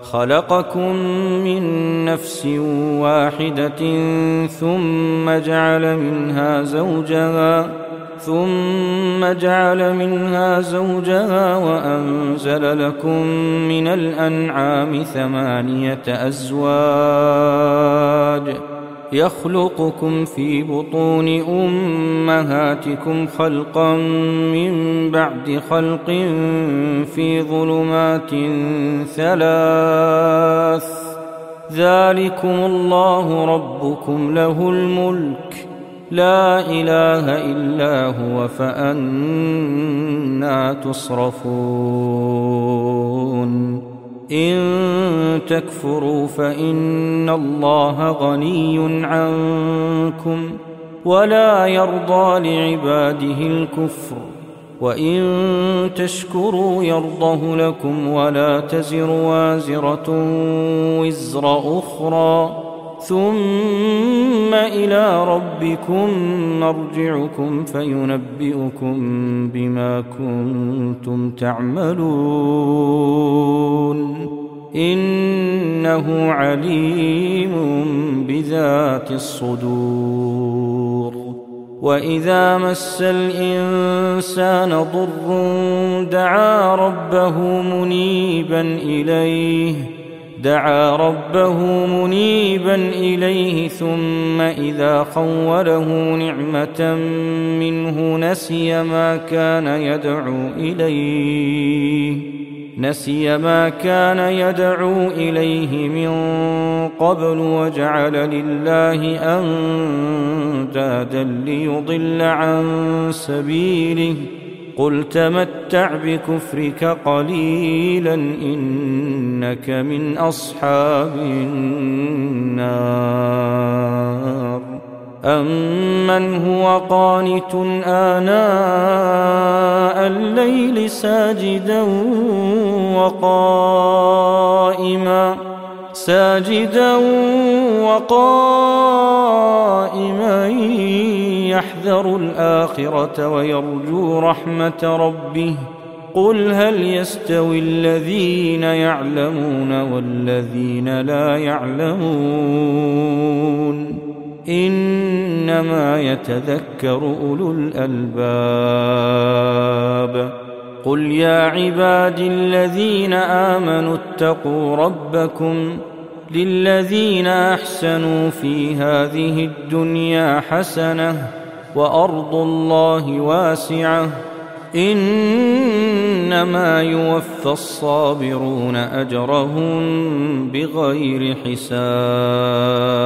خلقكم من نفس واحدة ثم جعل منها زوجها وأنزل لكم من الأنعام 8 أزواج يخلقكم في بطون أمهاتكم خلقا من بعد خلق في ظلمات 3 ذلكم الله ربكم له الملك لا إله إلا هو فأنى تصرفون إن تكفروا فإن الله غني عنكم ولا يرضى لعباده الكفر وإن تشكروا يرضه لكم ولا تزر وازرة وزر أخرى ثم إلى ربكم مرجعكم فينبئكم بما كنتم تعملون إنه عليم بذات الصدور وإذا مس الإنسان ضر دعا ربه منيبا إليه ثم إذا خوله نعمة منه نسي ما كان يدعو إليه من قبل وجعل لله أندادا ليضل عن سبيله قل تمتع بكفرك قليلا إنك من أصحاب النار أمن هو قانت آناء الليل ساجدا وقائما يحذر الآخرة ويرجو رحمة ربه قل هل يستوي الذين يعلمون والذين لا يعلمون إنما يتذكر أولو الألباب قل يا عبادي الذين آمنوا اتقوا ربكم للذين أحسنوا في هذه الدنيا حسنة وأرض الله واسعة إنما يوفى الصابرون أجرهم بغير حساب